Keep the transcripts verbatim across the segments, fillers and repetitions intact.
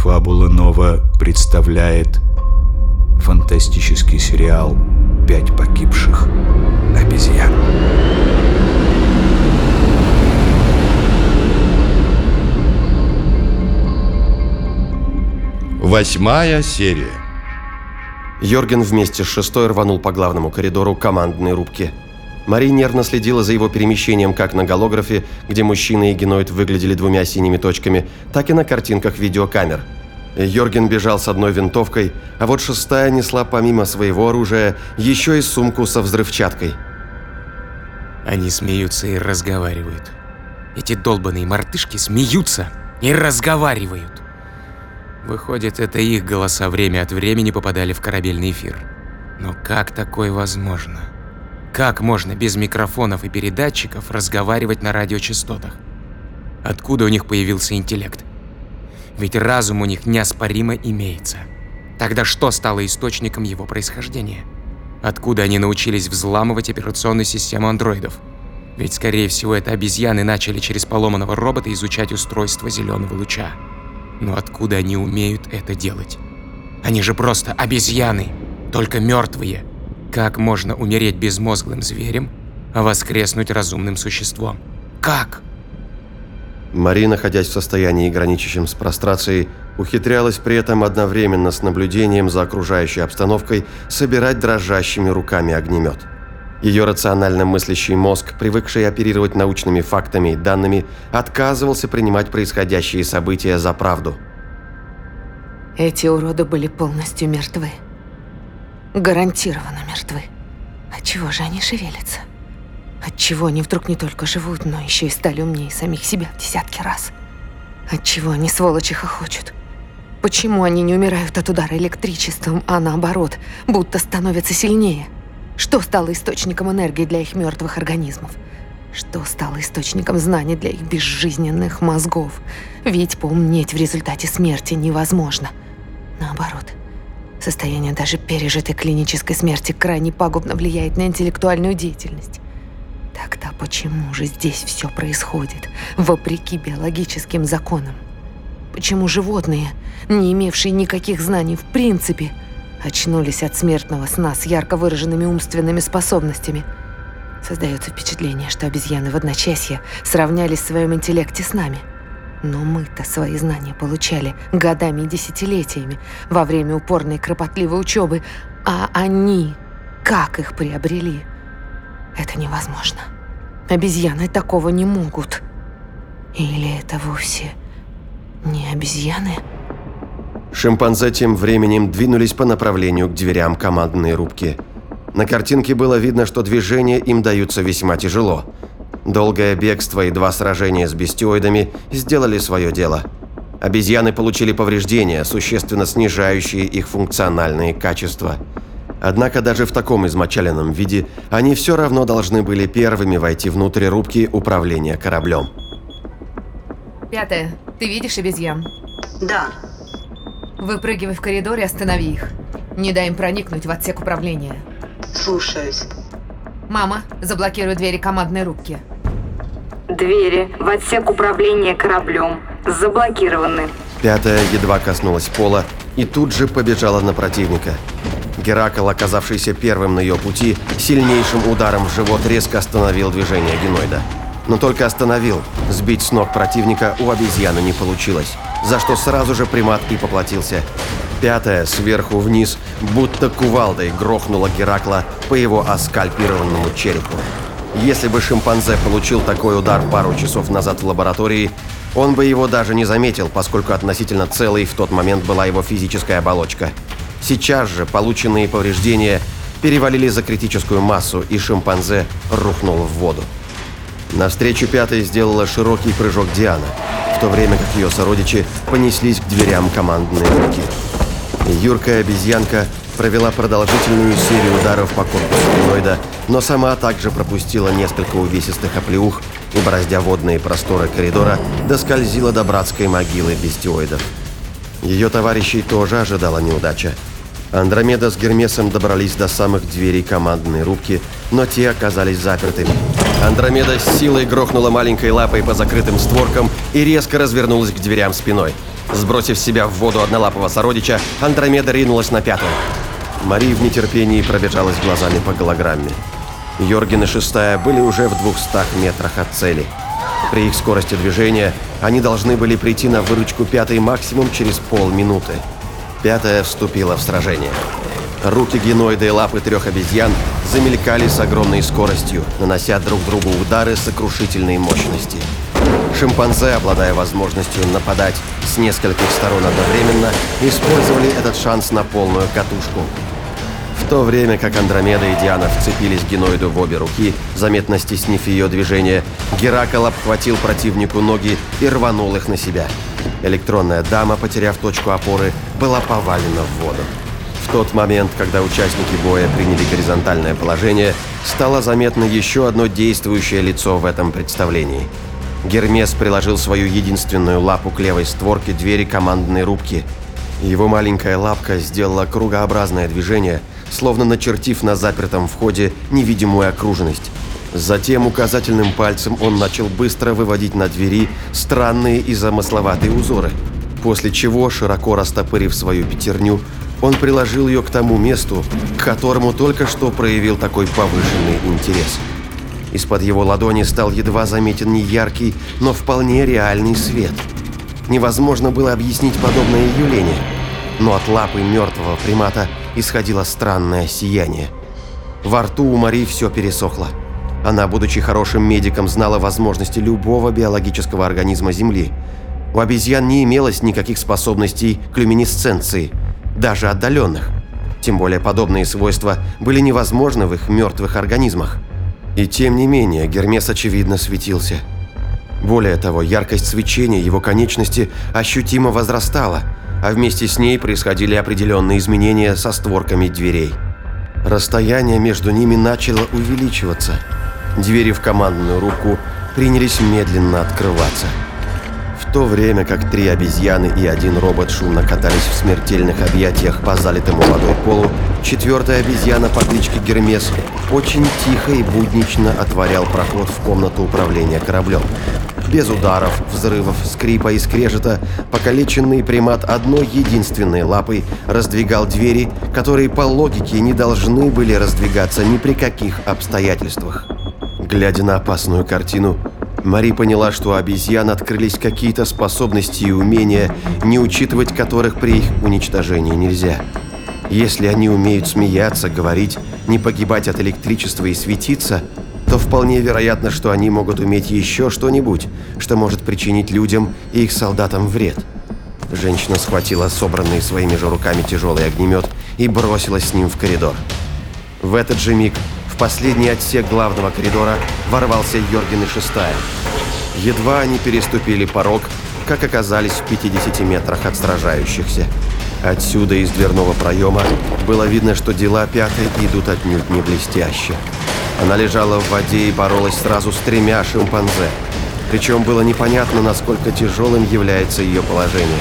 Фабула Нова представляет фантастический сериал «Пять погибших обезьян». Восьмая серия. Йорген вместе с шестой рванул по главному коридору командной рубки. Мари нервно следила за его перемещением как на голографе, где мужчина и геноид выглядели двумя синими точками, так и на картинках видеокамер. Йорген бежал с одной винтовкой, а вот шестая несла помимо своего оружия еще и сумку со взрывчаткой. Они смеются и разговаривают. Эти долбаные мартышки смеются и разговаривают. Выходит, это их голоса время от времени попадали в корабельный эфир. Но как такое возможно? Как можно без микрофонов и передатчиков разговаривать на радиочастотах? Откуда у них появился интеллект? Ведь разум у них неоспоримо имеется. Тогда что стало источником его происхождения? Откуда они научились взламывать операционную систему андроидов? Ведь, скорее всего, это обезьяны начали через поломанного робота изучать устройство зеленого луча. Но откуда они умеют это делать? Они же просто обезьяны, только мертвые. Как можно умереть безмозглым зверем, а воскреснуть разумным существом? Как? Мари, находясь в состоянии, граничащем с прострацией, ухитрялась при этом одновременно с наблюдением за окружающей обстановкой собирать дрожащими руками огнемет. Ее рационально мыслящий мозг, привыкший оперировать научными фактами и данными, отказывался принимать происходящие события за правду. Эти уроды были полностью мертвы. Гарантированно мертвы. Отчего же они шевелятся? Отчего они вдруг не только живут, но еще и стали умнее самих себя в десятки раз? Отчего они, сволочи, хохочут? Почему они не умирают от удара электричеством, а наоборот, будто становятся сильнее? Что стало источником энергии для их мертвых организмов? Что стало источником знаний для их безжизненных мозгов? Ведь поумнеть в результате смерти невозможно. Наоборот, состояние даже пережитой клинической смерти крайне пагубно влияет на интеллектуальную деятельность. Тогда почему же здесь все происходит, вопреки биологическим законам? Почему животные, не имевшие никаких знаний в принципе, очнулись от смертного сна с ярко выраженными умственными способностями? Создается впечатление, что обезьяны в одночасье сравнялись в своем интеллекте с нами. Но мы-то свои знания получали годами и десятилетиями во время упорной кропотливой учебы, а они как их приобрели? Это невозможно. Обезьяны такого не могут. Или это вовсе не обезьяны? Шимпанзе тем временем двинулись по направлению к дверям командной рубки. На картинке было видно, что движения им даются весьма тяжело. Долгое бегство и два сражения с бестиоидами сделали свое дело. Обезьяны получили повреждения, существенно снижающие их функциональные качества. Однако даже в таком измочаленном виде они все равно должны были первыми войти внутрь рубки управления кораблем. Пятое. Ты видишь обезьян? Да. Выпрыгивай в коридор и останови их. Не дай им проникнуть в отсек управления. Слушаюсь. Мама, заблокируй двери командной рубки. Двери в отсек управления кораблем заблокированы. Пятая едва коснулась пола и тут же побежала на противника. Геракл, оказавшийся первым на ее пути, сильнейшим ударом в живот резко остановил движение геноида. Но только остановил. Сбить с ног противника у обезьяны не получилось, за что сразу же примат и поплатился. Пятая сверху вниз, будто кувалдой, грохнула Геракла по его оскальпированному черепу. Если бы шимпанзе получил такой удар пару часов назад в лаборатории, он бы его даже не заметил, поскольку относительно целой в тот момент была его физическая оболочка. Сейчас же полученные повреждения перевалили за критическую массу, и шимпанзе рухнул в воду. Навстречу пятой сделала широкий прыжок Диана, в то время как ее сородичи понеслись к дверям командной рубки. Юркая обезьянка провела продолжительную серию ударов по корпусу геноида, но сама также пропустила несколько увесистых оплеух и, бороздя водные просторы коридора, доскользила до братской могилы бестиоидов. Ее товарищей тоже ожидала неудача. Андромеда с Гермесом добрались до самых дверей командной рубки, но те оказались запертыми. Андромеда с силой грохнула маленькой лапой по закрытым створкам и резко развернулась к дверям спиной. Сбросив с себя в воду однолапого сородича, Андромеда ринулась на пятую. Мари в нетерпении пробежалась глазами по голограмме. Йорген и шестая были уже в двухстах метрах от цели. При их скорости движения они должны были прийти на выручку пятой максимум через полминуты. Пятая вступила в сражение. Руки геноида и лапы трех обезьян замелькали с огромной скоростью, нанося друг другу удары сокрушительной мощности. Шимпанзе, обладая возможностью нападать с нескольких сторон одновременно, использовали этот шанс на полную катушку. В то время как Андромеда и Диана вцепились геноиду в обе руки, заметно стеснив ее движение, Геракл обхватил противнику ноги и рванул их на себя. Электронная дама, потеряв точку опоры, была повалена в воду. В тот момент, когда участники боя приняли горизонтальное положение, стало заметно еще одно действующее лицо в этом представлении. Гермес приложил свою единственную лапу к левой створке двери командной рубки. Его маленькая лапка сделала кругообразное движение, словно начертив на запертом входе невидимую окружность. Затем указательным пальцем он начал быстро выводить на двери странные и замысловатые узоры, после чего, широко растопырив свою пятерню, он приложил ее к тому месту, к которому только что проявил такой повышенный интерес. Из-под его ладони стал едва заметен неяркий, но вполне реальный свет. Невозможно было объяснить подобное явление, но от лапы мертвого примата исходило странное сияние. Во рту у Мари все пересохло. Она, будучи хорошим медиком, знала возможности любого биологического организма Земли. У обезьян не имелось никаких способностей к люминесценции, даже отдаленных. Тем более подобные свойства были невозможны в их мертвых организмах. И тем не менее, Гермес очевидно светился. Более того, яркость свечения его конечности ощутимо возрастала, а вместе с ней происходили определенные изменения со створками дверей. Расстояние между ними начало увеличиваться. Двери в командную рубку принялись медленно открываться. В то время как три обезьяны и один робот шумно катались в смертельных объятиях по залитому водой полу, четвертая обезьяна по кличке Гермес очень тихо и буднично отворял проход в комнату управления кораблем. Без ударов, взрывов, скрипа и скрежета покалеченный примат одной единственной лапой раздвигал двери, которые по логике не должны были раздвигаться ни при каких обстоятельствах. Глядя на опасную картину, Мари поняла, что у обезьян открылись какие-то способности и умения, не учитывать которых при их уничтожении нельзя. Если они умеют смеяться, говорить, не погибать от электричества и светиться, то вполне вероятно, что они могут уметь еще что-нибудь, что может причинить людям и их солдатам вред. Женщина схватила собранный своими же руками тяжелый огнемет и бросилась с ним в коридор. В этот же миг в последний отсек главного коридора ворвался Йорген и шестая. Едва они переступили порог, как оказались в пятидесяти метрах от сражающихся. Отсюда, из дверного проема, было видно, что дела пятой идут отнюдь не блестяще. Она лежала в воде и боролась сразу с тремя шимпанзе. Причем было непонятно, насколько тяжелым является ее положение.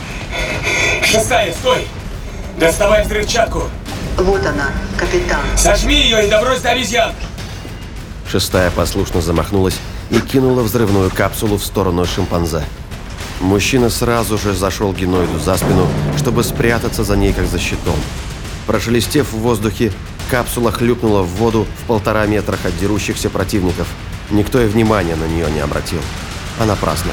Шестая, стой! Доставай взрывчатку! Вот она, капитан. Сожми ее и добрось до обезьян! Шестая послушно замахнулась и кинула взрывную капсулу в сторону шимпанзе. Мужчина сразу же зашел геноиду за спину, чтобы спрятаться за ней, как за щитом. Прошелестев в воздухе, капсула хлюпнула в воду в полтора метрах от дерущихся противников. Никто и внимания на нее не обратил. А напрасно.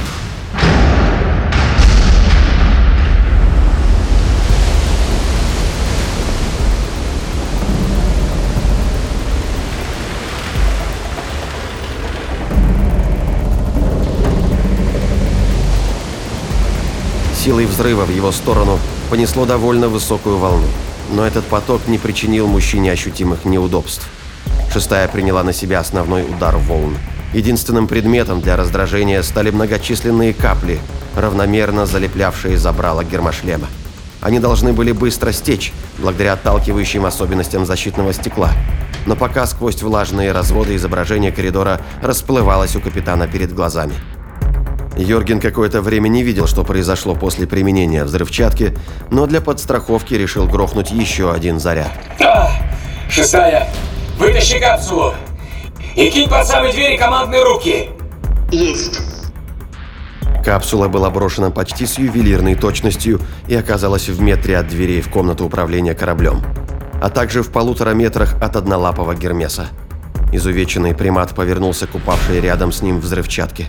Силой взрыва в его сторону понесло довольно высокую волну. Но этот поток не причинил мужчине ощутимых неудобств. Шестая приняла на себя основной удар волн. Единственным предметом для раздражения стали многочисленные капли, равномерно залеплявшие забрало гермошлема. Они должны были быстро стечь, благодаря отталкивающим особенностям защитного стекла. Но пока сквозь влажные разводы изображение коридора расплывалось у капитана перед глазами. Йорген какое-то время не видел, что произошло после применения взрывчатки, но для подстраховки решил грохнуть еще один заряд. А, шестая, вытащи капсулу и кинь под самые двери командные рубки. Есть. Капсула была брошена почти с ювелирной точностью и оказалась в метре от дверей в комнату управления кораблем, а также в полутора метрах от однолапого Гермеса. Изувеченный примат повернулся к упавшей рядом с ним взрывчатке.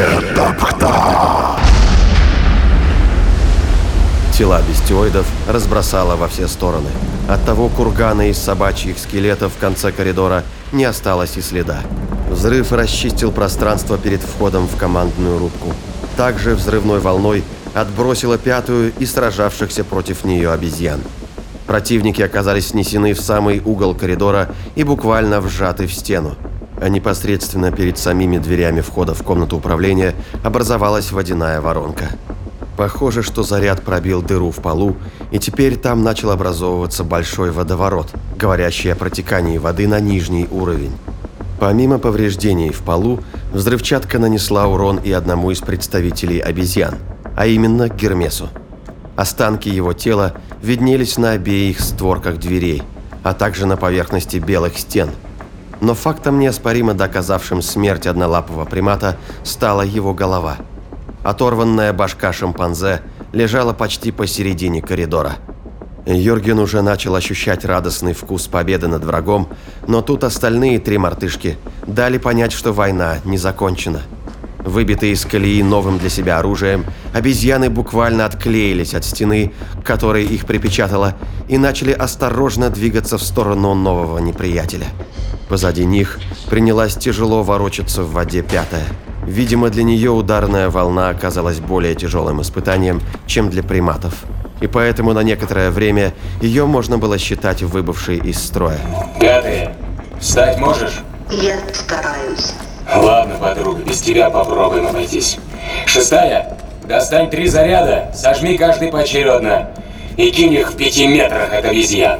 Тела бестиоидов разбросало во все стороны. От того кургана из собачьих скелетов в конце коридора не осталось и следа. Взрыв расчистил пространство перед входом в командную рубку. Также взрывной волной отбросило пятую и сражавшихся против нее обезьян. Противники оказались снесены в самый угол коридора и буквально вжаты в стену. А непосредственно перед самими дверями входа в комнату управления образовалась водяная воронка. Похоже, что заряд пробил дыру в полу, и теперь там начал образовываться большой водоворот, говорящий о протекании воды на нижний уровень. Помимо повреждений в полу, взрывчатка нанесла урон и одному из представителей обезьян, а именно Гермесу. Останки его тела виднелись на обеих створках дверей, а также на поверхности белых стен. Но фактом, неоспоримо доказавшим смерть однолапого примата, стала его голова. Оторванная башка шимпанзе лежала почти посередине коридора. Йорген уже начал ощущать радостный вкус победы над врагом, но тут остальные три мартышки дали понять, что война не закончена. Выбитые из колеи новым для себя оружием, обезьяны буквально отклеились от стены, к которой их припечатало, и начали осторожно двигаться в сторону нового неприятеля. Позади них принялась тяжело ворочаться в воде пятая. Видимо, для нее ударная волна оказалась более тяжелым испытанием, чем для приматов. И поэтому на некоторое время ее можно было считать выбывшей из строя. Пятая, встать можешь? Я стараюсь. Ладно, подруга, без тебя попробуем обойтись. Шестая, достань три заряда, сожми каждый поочередно и кинь их в пяти метрах от обезьян.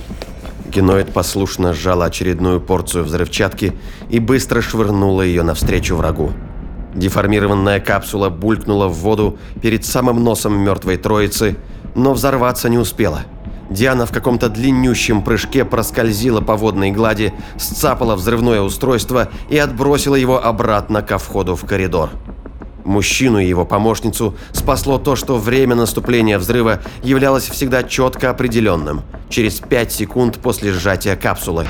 Геноид послушно сжал очередную порцию взрывчатки и быстро швырнула ее навстречу врагу. Деформированная капсула булькнула в воду перед самым носом мертвой троицы, но взорваться не успела. Диана в каком-то длиннющем прыжке проскользила по водной глади, сцапала взрывное устройство и отбросила его обратно ко входу в коридор. Мужчину и его помощницу спасло то, что время наступления взрыва являлось всегда четко определенным – через пять секунд после сжатия капсулы.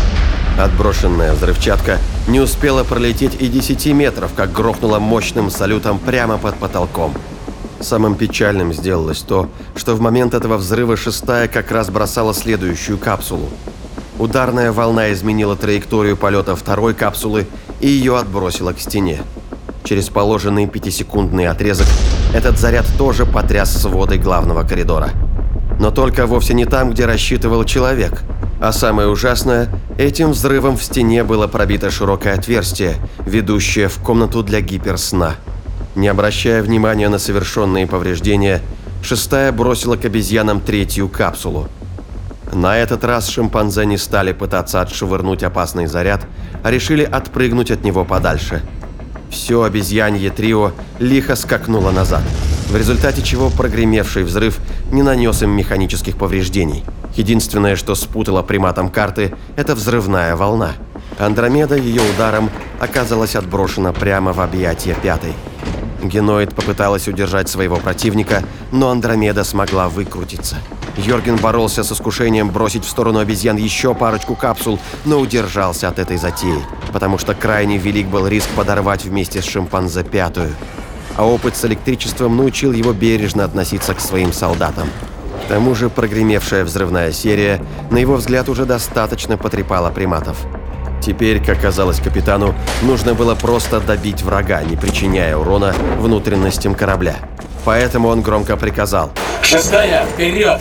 Отброшенная взрывчатка не успела пролететь и десяти метров, как грохнула мощным салютом прямо под потолком. Самым печальным сделалось то, что в момент этого взрыва шестая как раз бросала следующую капсулу. Ударная волна изменила траекторию полета второй капсулы и ее отбросила к стене. Через положенный пятисекундный отрезок этот заряд тоже потряс своды главного коридора. Но только вовсе не там, где рассчитывал человек. А самое ужасное, этим взрывом в стене было пробито широкое отверстие, ведущее в комнату для гиперсна. Не обращая внимания на совершенные повреждения, шестая бросила к обезьянам третью капсулу. На этот раз шимпанзе не стали пытаться отшвырнуть опасный заряд, а решили отпрыгнуть от него подальше. Все обезьянье трио лихо скакнуло назад, в результате чего прогремевший взрыв не нанес им механических повреждений. Единственное, что спутало приматам карты, это взрывная волна. Андромеда ее ударом оказалась отброшена прямо в объятия пятой. Геноид попыталась удержать своего противника, но Андромеда смогла выкрутиться. Йорген боролся с искушением бросить в сторону обезьян еще парочку капсул, но удержался от этой затеи, потому что крайне велик был риск подорвать вместе с шимпанзе пятую. А опыт с электричеством научил его бережно относиться к своим солдатам. К тому же прогремевшая взрывная серия, на его взгляд, уже достаточно потрепала приматов. Теперь, как казалось капитану, нужно было просто добить врага, не причиняя урона внутренностям корабля. Поэтому он громко приказал: Шестая, вперед!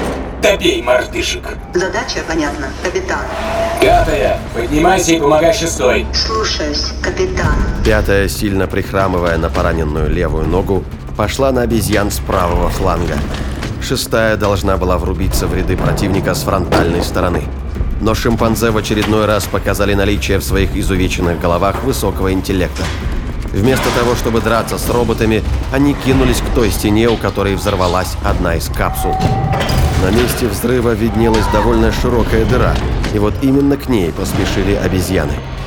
Добей мартышек! Задача понятна, капитан. Пятая, поднимайся и помогай шестой. Слушаюсь, капитан. Пятая, сильно прихрамывая на пораненную левую ногу, пошла на обезьян с правого фланга. Шестая должна была врубиться в ряды противника с фронтальной стороны. Но шимпанзе в очередной раз показали наличие в своих изувеченных головах высокого интеллекта. Вместо того, чтобы драться с роботами, они кинулись к той стене, у которой взорвалась одна из капсул. На месте взрыва виднелась довольно широкая дыра, и вот именно к ней поспешили обезьяны.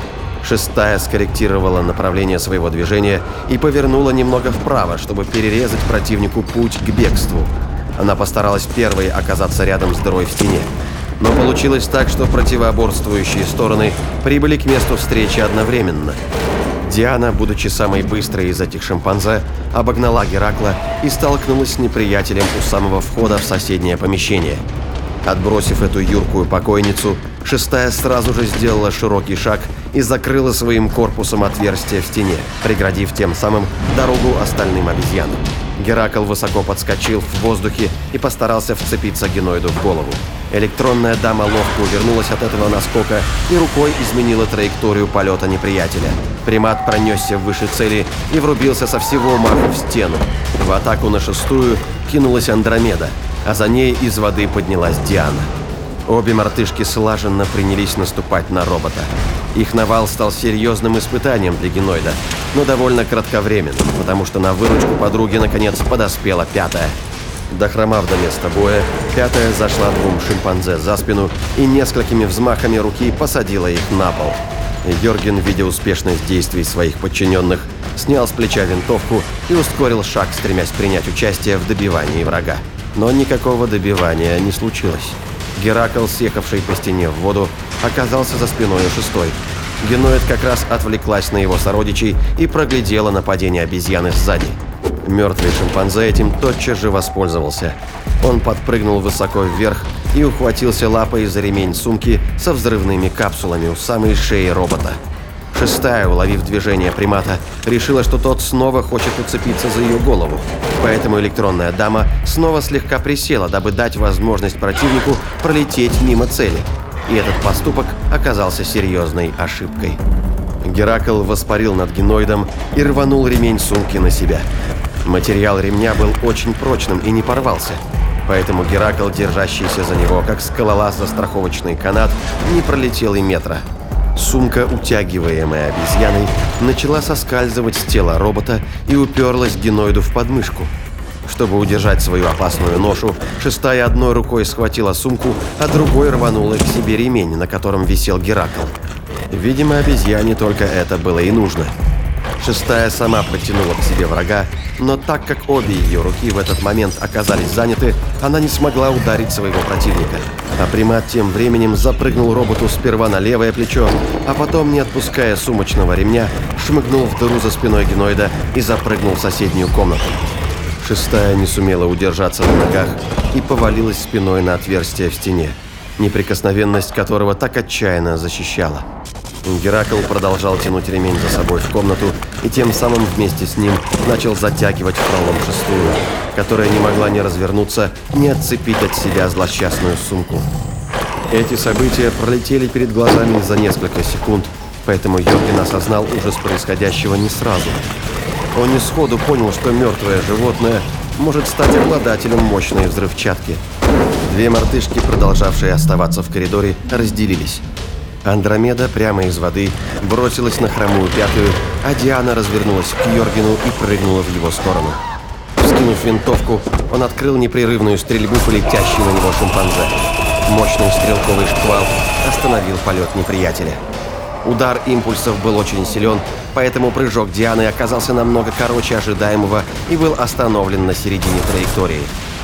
Шестая скорректировала направление своего движения и повернула немного вправо, чтобы перерезать противнику путь к бегству. Она постаралась первой оказаться рядом с дырой в стене. Но получилось так, что противоборствующие стороны прибыли к месту встречи одновременно. Диана, будучи самой быстрой из этих шимпанзе, обогнала Геракла и столкнулась с неприятелем у самого входа в соседнее помещение. Отбросив эту юркую покойницу, шестая сразу же сделала широкий шаг и закрыла своим корпусом отверстие в стене, преградив тем самым дорогу остальным обезьянам. Геракл высоко подскочил в воздухе и постарался вцепиться гиноиду в голову. Электронная дама ловко увернулась от этого наскока и рукой изменила траекторию полета неприятеля. Примат пронесся выше цели и врубился со всего маху в стену. В атаку на шестую кинулась Андромеда, а за ней из воды поднялась Диана. Обе мартышки слаженно принялись наступать на робота. Их навал стал серьезным испытанием для гиноида, но довольно кратковременным, потому что на выручку подруги наконец подоспела пятая. Дохромав до места боя, пятая зашла двум шимпанзе за спину и несколькими взмахами руки посадила их на пол. Йорген, видя успешность действий своих подчиненных, снял с плеча винтовку и ускорил шаг, стремясь принять участие в добивании врага. Но никакого добивания не случилось. Геракл, съехавший по стене в воду, оказался за спиной у шестой. Гиноид как раз отвлеклась на его сородичей и проглядела нападение обезьяны сзади. Мертвый шимпанзе этим тотчас же воспользовался. Он подпрыгнул высоко вверх и ухватился лапой за ремень сумки со взрывными капсулами у самой шеи робота. Шестая, уловив движение примата, решила, что тот снова хочет уцепиться за ее голову. Поэтому электронная дама снова слегка присела, дабы дать возможность противнику пролететь мимо цели. И этот поступок оказался серьезной ошибкой. Геракл воспарил над гиноидом и рванул ремень сумки на себя. Материал ремня был очень прочным и не порвался. Поэтому Геракл, держащийся за него, как скалолаз за страховочный канат, не пролетел и метра. Сумка, утягиваемая обезьяной, начала соскальзывать с тела робота и уперлась гиноиду в подмышку. Чтобы удержать свою опасную ношу, шестая одной рукой схватила сумку, а другой рванула к себе ремень, на котором висел Геракл. Видимо, обезьяне только это было и нужно. Шестая сама подтянула к себе врага, но так как обе ее руки в этот момент оказались заняты, она не смогла ударить своего противника. А примат тем временем запрыгнул роботу сперва на левое плечо, а потом, не отпуская сумочного ремня, шмыгнул в дыру за спиной гиноида и запрыгнул в соседнюю комнату. Шестая не сумела удержаться на ногах и повалилась спиной на отверстие в стене, неприкосновенность которого так отчаянно защищала. Геракл продолжал тянуть ремень за собой в комнату и тем самым вместе с ним начал затягивать в пролом шестую, которая не могла ни развернуться, ни отцепить от себя злосчастную сумку. Эти события пролетели перед глазами за несколько секунд, поэтому Йорген осознал ужас происходящего не сразу. Он не сходу понял, что мертвое животное может стать обладателем мощной взрывчатки. Две мартышки, продолжавшие оставаться в коридоре, разделились. Андромеда прямо из воды бросилась на хромую пятую, а Диана развернулась к Йоргену и прыгнула в его сторону. Вскинув винтовку, он открыл непрерывную стрельбу по летящей на него шимпанзе. Мощный стрелковый шквал остановил полет неприятеля. Удар импульсов был очень силен, поэтому прыжок Дианы оказался намного короче ожидаемого и был остановлен на середине траектории.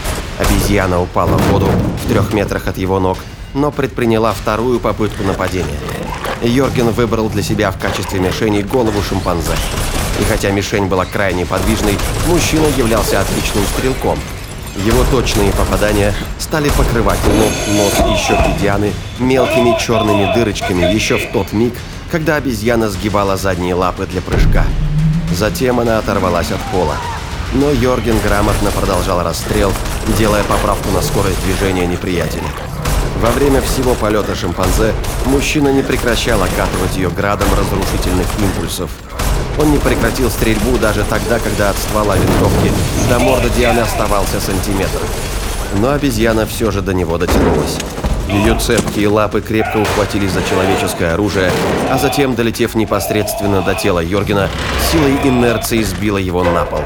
Обезьяна упала в воду в трех метрах от его ног, но предприняла вторую попытку нападения. Йорген выбрал для себя в качестве мишени голову шимпанзе. И хотя мишень была крайне подвижной, мужчина являлся отличным стрелком. Его точные попадания стали покрывать лоб, нос и щеки Дианы мелкими черными дырочками еще в тот миг, когда обезьяна сгибала задние лапы для прыжка. Затем она оторвалась от пола. Но Йорген грамотно продолжал расстрел, делая поправку на скорость движения неприятеля. Во время всего полета шимпанзе мужчина не прекращал окатывать ее градом разрушительных импульсов. Он не прекратил стрельбу даже тогда, когда от ствола винтовки до морды Дианы оставался сантиметр. Но обезьяна все же до него дотянулась. Ее цепкие лапы крепко ухватились за человеческое оружие, а затем, долетев непосредственно до тела Йоргена, силой инерции сбила его на пол.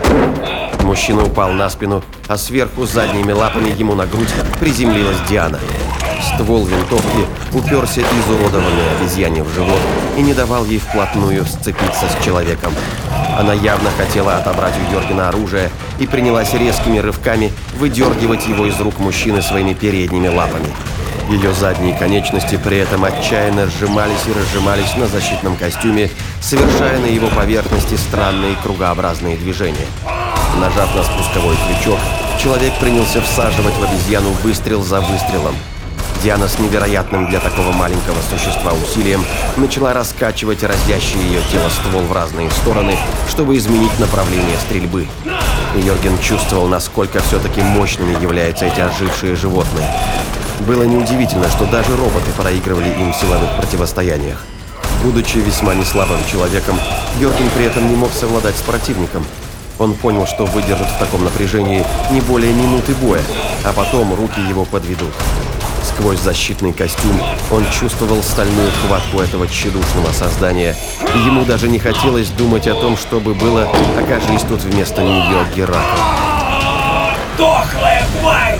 Мужчина упал на спину, а сверху задними лапами ему на грудь приземлилась Диана. ствол винтовки уперся изуродованной обезьяне в живот и не давал ей вплотную сцепиться с человеком. Она явно хотела отобрать у Йоргена оружие и принялась резкими рывками выдергивать его из рук мужчины своими передними лапами. Ее задние конечности при этом отчаянно сжимались и разжимались на защитном костюме, совершая на его поверхности странные кругообразные движения. Нажав на спусковой крючок, человек принялся всаживать в обезьяну выстрел за выстрелом. Диана с невероятным для такого маленького существа усилием начала раскачивать разящее ее тело ствол в разные стороны, чтобы изменить направление стрельбы. И Йорген чувствовал, насколько все-таки мощными являются эти ожившие животные. Было неудивительно, что даже роботы проигрывали им в силовых противостояниях. Будучи весьма неслабым человеком, Йорген при этом не мог совладать с противником. Он понял, что выдержит в таком напряжении не более минуты боя, а потом руки его подведут. Сквозь защитный костюм он чувствовал стальную хватку этого тщедушного создания, и ему даже не хотелось думать о том, что бы было, окажись тут вместо нее Геракл. Дохлая тварь!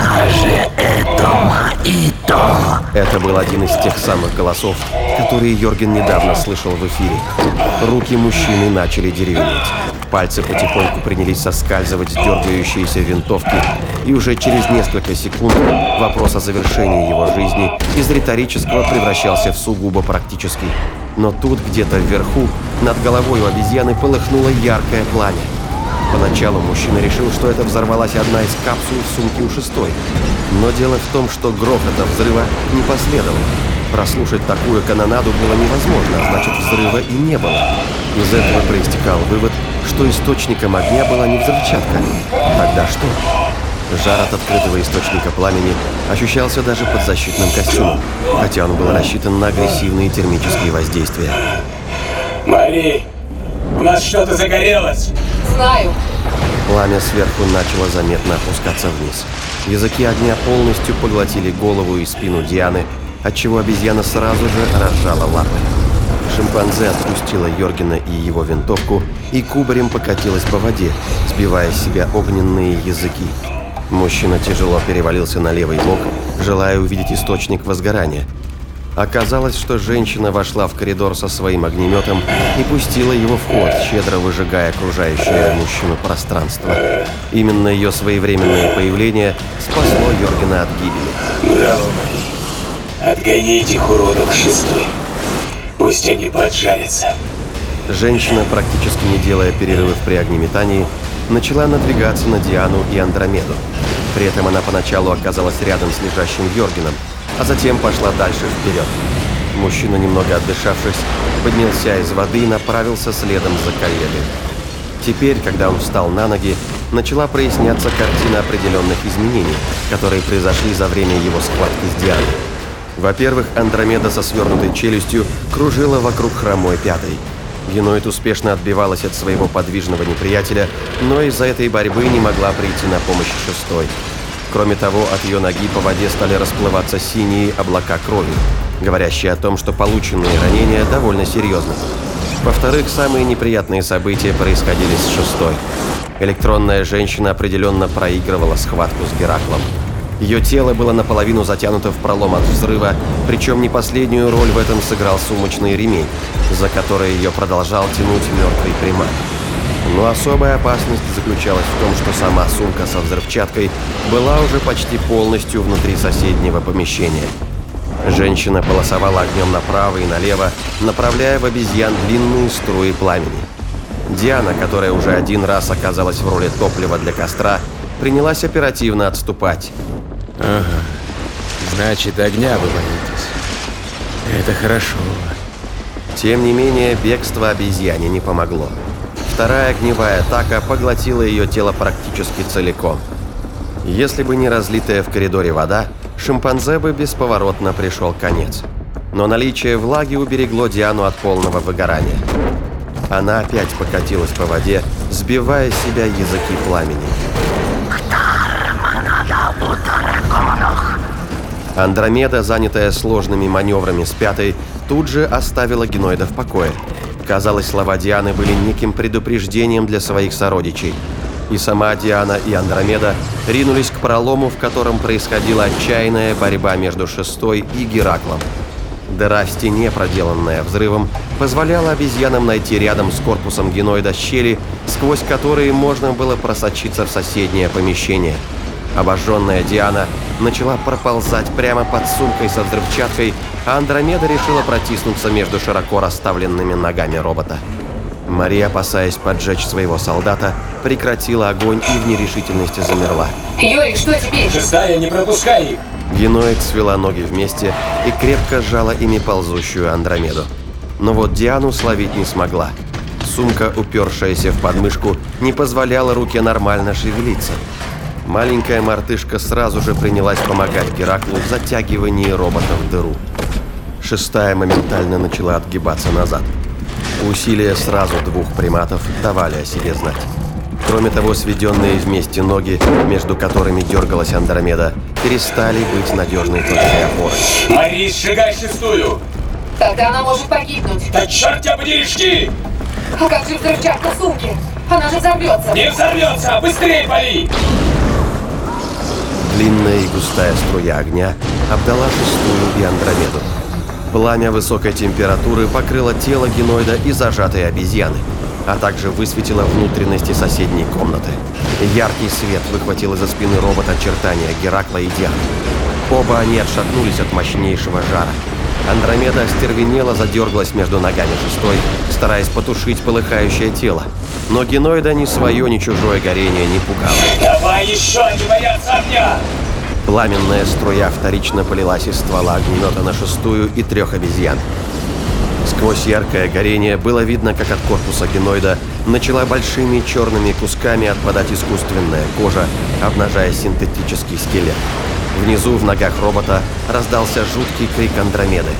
Это был один из тех самых голосов, которые Йорген недавно слышал в эфире. Руки мужчины начали деревенеть. Пальцы потихоньку принялись соскальзывать с дергающейся винтовки, и уже через несколько секунд вопрос о завершении его жизни из риторического превращался в сугубо практический. Но тут, где-то вверху, над головой у обезьяны полыхнуло яркое пламя. Поначалу мужчина решил, что это взорвалась одна из капсул в сумке у шестой. Но дело в том, что грохота взрыва не последовало. Прослушать такую канонаду было невозможно, а значит, взрыва и не было. Из этого проистекал вывод, что источником огня была не взрывчатка. Тогда что? Жар от открытого источника пламени ощущался даже под защитным костюмом, хотя он был рассчитан на агрессивные термические воздействия. Мари, у нас что-то загорелось! Знаю. Пламя сверху начало заметно опускаться вниз. Языки огня полностью поглотили голову и спину Дианы, отчего обезьяна сразу же разжала лапы. Шимпанзе отпустила Йоргена и его винтовку и кубарем покатилась по воде, сбивая с себя огненные языки. Мужчина тяжело перевалился на левый бок, желая увидеть источник возгорания. Оказалось, что женщина вошла в коридор со своим огнеметом и пустила его в ход, щедро выжигая окружающее мужчину пространство. Именно ее своевременное появление спасло Йоргена от гибели. Браво, Мари. Отгоните их уродов шестой. Пусть они поджарятся. Женщина, практически не делая перерывов при огнеметании, начала надвигаться на Диану и Андромеду. При этом она поначалу оказалась рядом с лежащим Йоргеном, а затем пошла дальше вперед. Мужчина, немного отдышавшись, поднялся из воды и направился следом за коллегой. Теперь, когда он встал на ноги, начала проясняться картина определенных изменений, которые произошли за время его схватки с Дианой. Во-первых, Андромеда со свернутой челюстью кружила вокруг хромой пятой. Геноид успешно отбивалась от своего подвижного неприятеля, но из-за этой борьбы не могла прийти на помощь шестой. Кроме того, от ее ноги по воде стали расплываться синие облака крови, говорящие о том, что полученные ранения довольно серьезны. Во-вторых, самые неприятные события происходили с шестой. Электронная женщина определенно проигрывала схватку с Гераклом. Ее тело было наполовину затянуто в пролом от взрыва, причем не последнюю роль в этом сыграл сумочный ремень, за который ее продолжал тянуть мертвый примат. Но особая опасность заключалась в том, что сама сумка со взрывчаткой была уже почти полностью внутри соседнего помещения. Женщина полосовала огнем направо и налево, направляя в обезьян длинные струи пламени. Диана, которая уже один раз оказалась в роли топлива для костра, принялась оперативно отступать. Ага. Значит, огня вы боитесь. Это хорошо. Тем не менее, бегство обезьяне не помогло. Вторая огневая атака поглотила ее тело практически целиком. Если бы не разлитая в коридоре вода, шимпанзе бы бесповоротно пришел конец. Но наличие влаги уберегло Диану от полного выгорания. Она опять покатилась по воде, сбивая с себя языки пламени. Андромеда, занятая сложными маневрами с пятой, тут же оставила геноида в покое. Казалось, слова Дианы были неким предупреждением для своих сородичей. И сама Диана и Андромеда ринулись к пролому, в котором происходила отчаянная борьба между Шестой и Гераклом. Дыра в стене, проделанная взрывом, позволяла обезьянам найти рядом с корпусом геноида щели, сквозь которые можно было просочиться в соседнее помещение. Обожженная Диана начала проползать прямо под сумкой со взрывчаткой, а Андромеда решила протиснуться между широко расставленными ногами робота. Мария, опасаясь поджечь своего солдата, прекратила огонь и в нерешительности замерла. Юрий, что теперь? Шестая, не пропускай их! Геноид свела ноги вместе и крепко сжала ими ползущую Андромеду. Но вот Диану словить не смогла. Сумка, упершаяся в подмышку, не позволяла руке нормально шевелиться. Маленькая мартышка сразу же принялась помогать Гераклу в затягивании робота в дыру. Шестая моментально начала отгибаться назад. Усилия сразу двух приматов давали о себе знать. Кроме того, сведенные вместе ноги, между которыми дергалась Андромеда, перестали быть надежной точкой опоры. Мари, сжигай шестую! Тогда она может погибнуть. Да черт тебя подери, жги! А как же взрывчатка сумки? Она же взорвется. Не взорвется! Быстрее пали! Длинная и густая струя огня обдала Шестую и Андромеду. Пламя высокой температуры покрыло тело геноида и зажатой обезьяны, а также высветило внутренности соседней комнаты. Яркий свет выхватил из-за спины робота очертания Геракла и Дианы. Оба они отшатнулись от мощнейшего жара. Андромеда остервенела, задергалась между ногами Шестой, стараясь потушить полыхающее тело. Но геноида ни свое, ни чужое горение не пугало. Давай еще, не боятся огня! Пламенная струя вторично полилась из ствола огнемета на Шестую и трех обезьян. Сквозь яркое горение было видно, как от корпуса геноида начала большими черными кусками отпадать искусственная кожа, обнажая синтетический скелет. Внизу, в ногах робота, раздался жуткий крик Андромеды.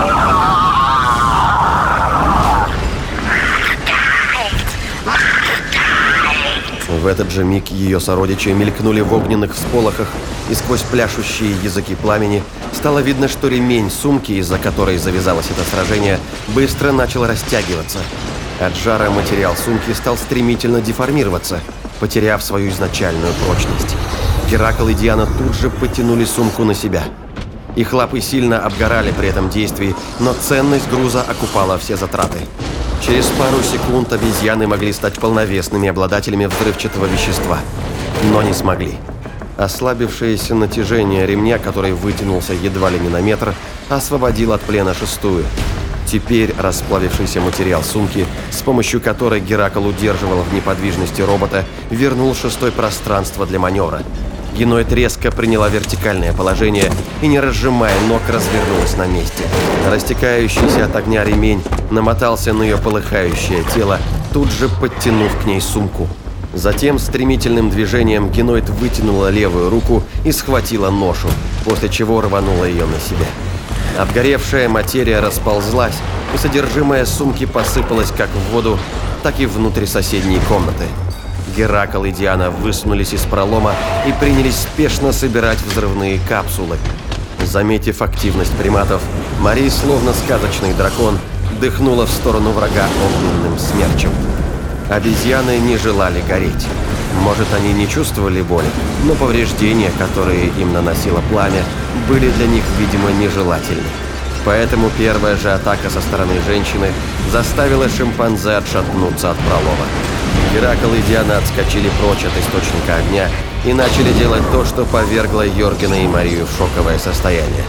В этот же миг ее сородичи мелькнули в огненных всполохах, и сквозь пляшущие языки пламени стало видно, что ремень сумки, из-за которой завязалось это сражение, быстро начал растягиваться. От жара материал сумки стал стремительно деформироваться, потеряв свою изначальную прочность. Геракл и Диана тут же потянули сумку на себя. Их лапы сильно обгорали при этом действии, но ценность груза окупала все затраты. Через пару секунд обезьяны могли стать полновесными обладателями взрывчатого вещества, но не смогли. Ослабившееся натяжение ремня, который вытянулся едва ли не на метр, освободил от плена Шестую. Теперь расплавившийся материал сумки, с помощью которой Геракл удерживал в неподвижности робота, вернул Шестой пространство для маневра. Геноид резко приняла вертикальное положение и, не разжимая ног, развернулась на месте. Растекающийся от огня ремень намотался на ее полыхающее тело, тут же подтянув к ней сумку. Затем стремительным движением геноид вытянула левую руку и схватила ношу, после чего рванула ее на себя. Обгоревшая материя расползлась, и содержимое сумки посыпалось как в воду, так и внутрь соседней комнаты. Геракл и Диана высунулись из пролома и принялись спешно собирать взрывные капсулы. Заметив активность приматов, Мари, словно сказочный дракон, дыхнула в сторону врага огненным смерчем. Обезьяны не желали гореть. Может, они не чувствовали боли, но повреждения, которые им наносило пламя, были для них, видимо, нежелательны. Поэтому первая же атака со стороны женщины заставила шимпанзе отшатнуться от пролома. Геракл и Диана отскочили прочь от источника огня и начали делать то, что повергло Йоргена и Марию в шоковое состояние.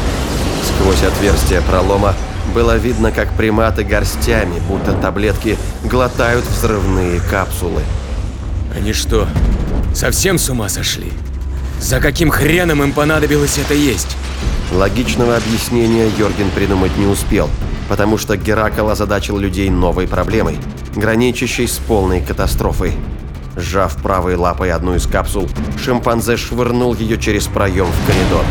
Сквозь отверстие пролома было видно, как приматы горстями, будто таблетки, глотают взрывные капсулы. Они что, совсем с ума сошли? За каким хреном им понадобилось это есть? Логичного объяснения Йорген придумать не успел, потому что Геракл озадачил людей новой проблемой, граничащей с полной катастрофой. Сжав правой лапой одну из капсул, шимпанзе швырнул ее через проем в коридор.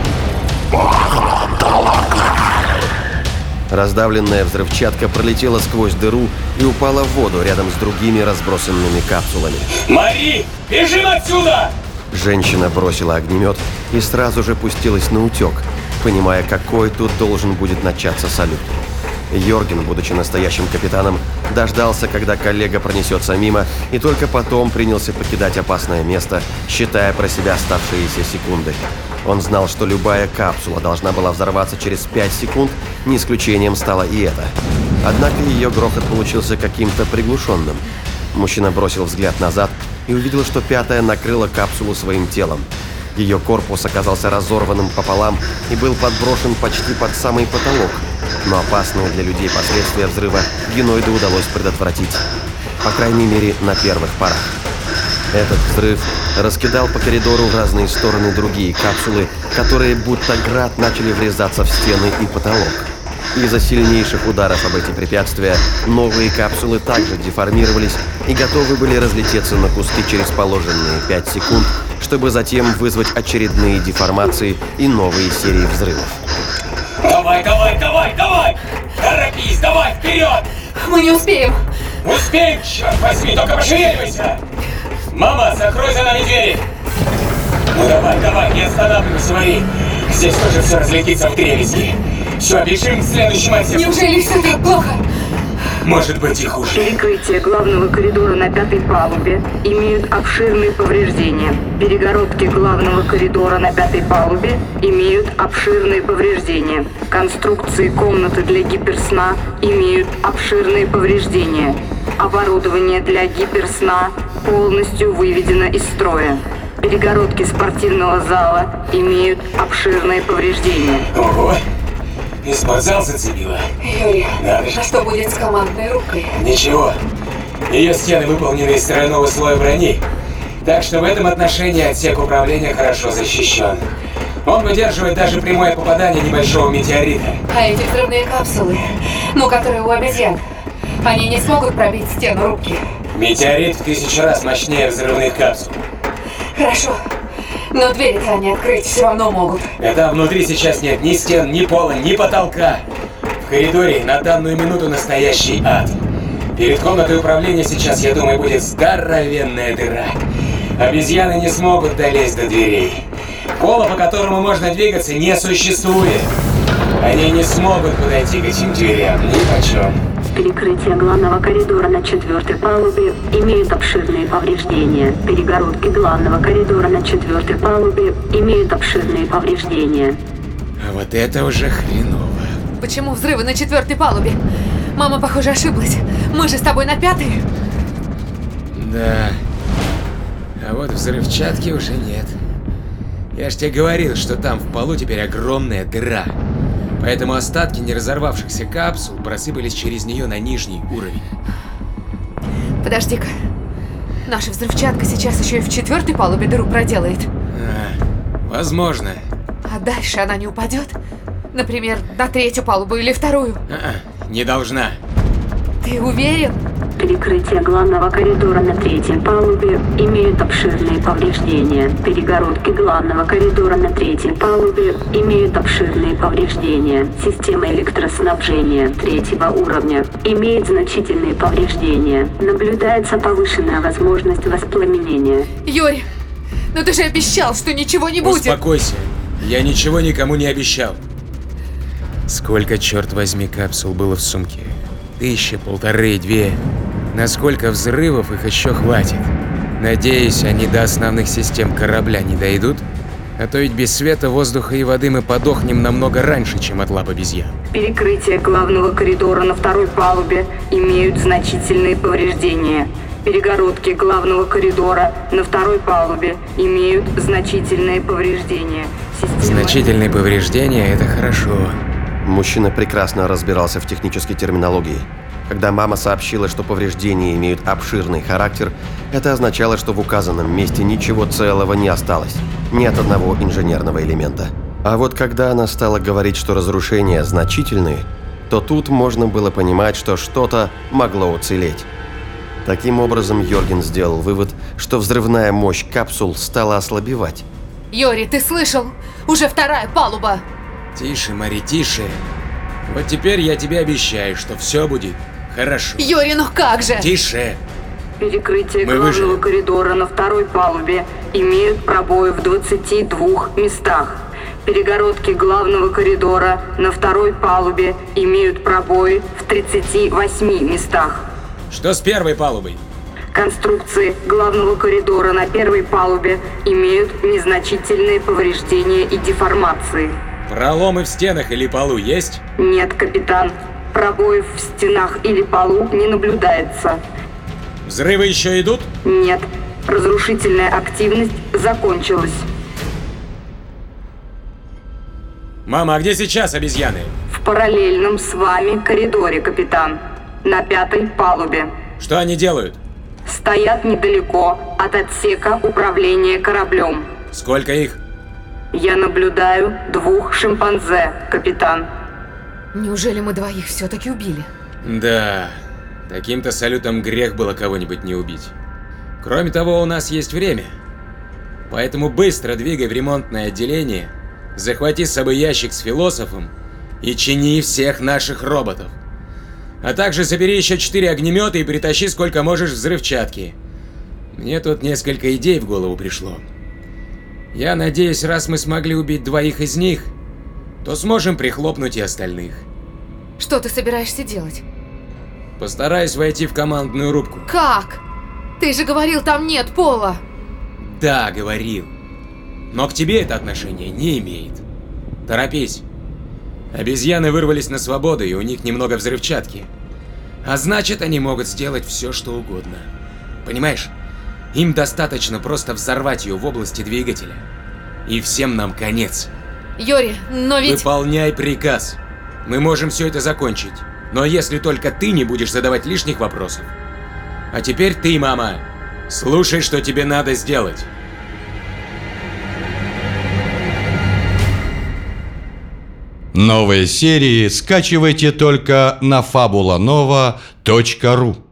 Раздавленная взрывчатка пролетела сквозь дыру и упала в воду рядом с другими разбросанными капсулами. Мари, бежим отсюда! Женщина бросила огнемет и сразу же пустилась на утек, понимая, какой тут должен будет начаться салют. Йорген, будучи настоящим капитаном, дождался, когда коллега пронесется мимо, и только потом принялся покидать опасное место, считая про себя оставшиеся секунды. Он знал, что любая капсула должна была взорваться через пять секунд, не исключением стало и это. Однако ее грохот получился каким-то приглушенным. Мужчина бросил взгляд назад и увидел, что пятая накрыла капсулу своим телом. Ее корпус оказался разорванным пополам и был подброшен почти под самый потолок. Но опасные для людей последствия взрыва геноиду удалось предотвратить. По крайней мере, на первых порах. Этот взрыв раскидал по коридору в разные стороны другие капсулы, которые будто град начали врезаться в стены и потолок. Из-за сильнейших ударов об эти препятствия новые капсулы также деформировались и готовы были разлететься на куски через положенные пять секунд, чтобы затем вызвать очередные деформации и новые серии взрывов. Давай, давай, давай, давай! Торопись, давай, вперед! Мы не успеем. Успеем, черт возьми, только пошевеливайся! Мама, закрой за нами двери! Ну давай, давай, не останавливайся, смотри! Здесь тоже все разлетится в дребезги. Все, бежим к следующему отсеку. Неужели все так плохо? Может быть и хуже. Перекрытия главного коридора на пятой палубе имеют обширные повреждения. Перегородки главного коридора на пятой палубе имеют обширные повреждения. Конструкции комнаты для гиперсна имеют обширные повреждения. Оборудование для гиперсна полностью выведено из строя. Перегородки спортивного зала имеют обширные повреждения. Ого! И спортзал зацепило. Юрий, Надо же. а что будет с командной рубкой? Ничего. Ее стены выполнены из тройного слоя брони. Так что в этом отношении отсек управления хорошо защищен. Он выдерживает даже прямое попадание небольшого метеорита. А эти взрывные капсулы, ну, которые у обезьян, они не смогут пробить стену рубки. Метеорит в тысячу раз мощнее взрывных капсул. Хорошо. Но двери-то они открыть все равно могут. А там внутри сейчас нет ни стен, ни пола, ни потолка. В коридоре на данную минуту настоящий ад. Перед комнатой управления сейчас, я думаю, будет здоровенная дыра. Обезьяны не смогут долезть до дверей. Пола, по которому можно двигаться, не существует. Они не смогут подойти к этим дверям ни почем. Перекрытия главного коридора на четвертой палубе имеют обширные повреждения. Перегородки главного коридора на четвертой палубе имеют обширные повреждения. А вот это уже хреново. Почему взрывы на четвертой палубе? Мама, похоже, ошиблась. Мы же с тобой на пятой. Да. А вот взрывчатки уже нет. Я ж тебе говорил, что там в полу теперь огромная дыра. Поэтому остатки неразорвавшихся капсул просыпались через нее на нижний уровень. Подожди-ка. Наша взрывчатка сейчас еще и в четвертой палубе дыру проделает. А, возможно. А дальше она не упадет? Например, на третью палубу или вторую? А-а, не должна. Ты уверен? Перекрытия главного коридора на третьей палубе имеют обширные повреждения. Перегородки главного коридора на третьей палубе имеют обширные повреждения. Система электроснабжения третьего уровня имеет значительные повреждения. Наблюдается повышенная возможность воспламенения. Юрий, ну ты же обещал, что ничего не будет. Успокойся. Я ничего никому не обещал. Сколько, черт возьми, капсул было в сумке? Тысяча, полторы, две. Насколько взрывов их еще хватит? Надеюсь, они до основных систем корабля не дойдут? А то ведь без света, воздуха и воды мы подохнем намного раньше, чем от лап обезьян. Перекрытия главного коридора на второй палубе имеют значительные повреждения. Перегородки главного коридора на второй палубе имеют значительные повреждения. Система... Значительные повреждения – это хорошо. Мужчина прекрасно разбирался в технической терминологии. Когда мама сообщила, что повреждения имеют обширный характер, это означало, что в указанном месте ничего целого не осталось. Ни от одного инженерного элемента. А вот когда она стала говорить, что разрушения значительные, то тут можно было понимать, что что-то могло уцелеть. Таким образом, Йорген сделал вывод, что взрывная мощь капсул стала ослабевать. Юрий, ты слышал? Уже вторая палуба. Тише, Мари, тише. Вот теперь я тебе обещаю, что все будет хорошо. Юрий, ну как же? Тише. Перекрытия Мы главного выживем. коридора на второй палубе имеют пробои в двадцати двух местах. Перегородки главного коридора на второй палубе имеют пробои в тридцати восьми местах. Что с первой палубой? Конструкции главного коридора на первой палубе имеют незначительные повреждения и деформации. Проломы в стенах или полу есть? Нет, капитан. Пробоев в стенах или полу не наблюдается. Взрывы еще идут? Нет. Разрушительная активность закончилась. Мама, а где сейчас обезьяны? В параллельном с вами коридоре, капитан. На пятой палубе. Что они делают? Стоят недалеко от отсека управления кораблем. Сколько их? Я наблюдаю двух шимпанзе, капитан. Неужели мы двоих все-таки убили? Да, таким-то салютом грех было кого-нибудь не убить. Кроме того, у нас есть время. Поэтому быстро двигай в ремонтное отделение, захвати с собой ящик с философом и чини всех наших роботов. А также собери еще четыре огнемета и притащи сколько можешь взрывчатки. Мне тут несколько идей в голову пришло. Я надеюсь, раз мы смогли убить двоих из них, то сможем прихлопнуть и остальных. Что ты собираешься делать? Постараюсь войти в командную рубку. Как? Ты же говорил, там нет пола. Да, говорил. Но к тебе это отношение не имеет. Торопись. Обезьяны вырвались на свободу, и у них немного взрывчатки. А значит, они могут сделать все, что угодно. Понимаешь? Им достаточно просто взорвать ее в области двигателя. И всем нам конец. Йори, но ведь... Выполняй приказ. Мы можем все это закончить. Но если только ты не будешь задавать лишних вопросов. А теперь ты, мама, слушай, что тебе надо сделать. Новые серии скачивайте только на фабула нова точка ру.